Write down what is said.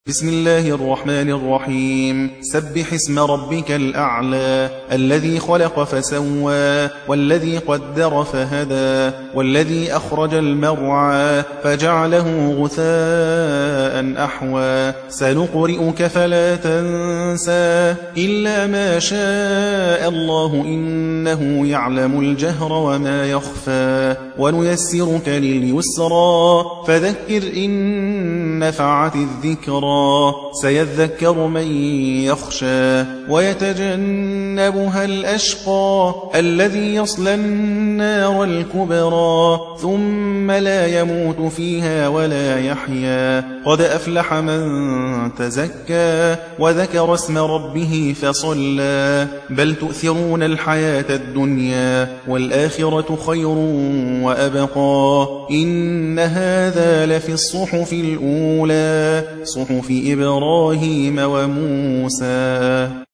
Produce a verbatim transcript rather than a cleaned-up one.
بسم الله الرحمن الرحيم سبح اسم ربك الأعلى الذي خلق فسوى والذي قدر فهدى والذي أخرج المرعى فجعله غثاء أحوى سنقرئك فلا تنسى إلا ما شاء الله إنه يعلم الجهر وما يخفى ونيسرك لليسرى فذكر إن نفعت الذكرى سيذكر من يخشى ويتجنبها الأشقى الذي يصلى النار الكبرى ثم لا يموت فيها ولا يحيا قد أفلح من تزكى وذكر اسم ربه فصلى بل تؤثرون الحياة الدنيا والآخرة خير وأبقى إن هذا لفي الصحف الأولى صحف إبراهيم وموسى.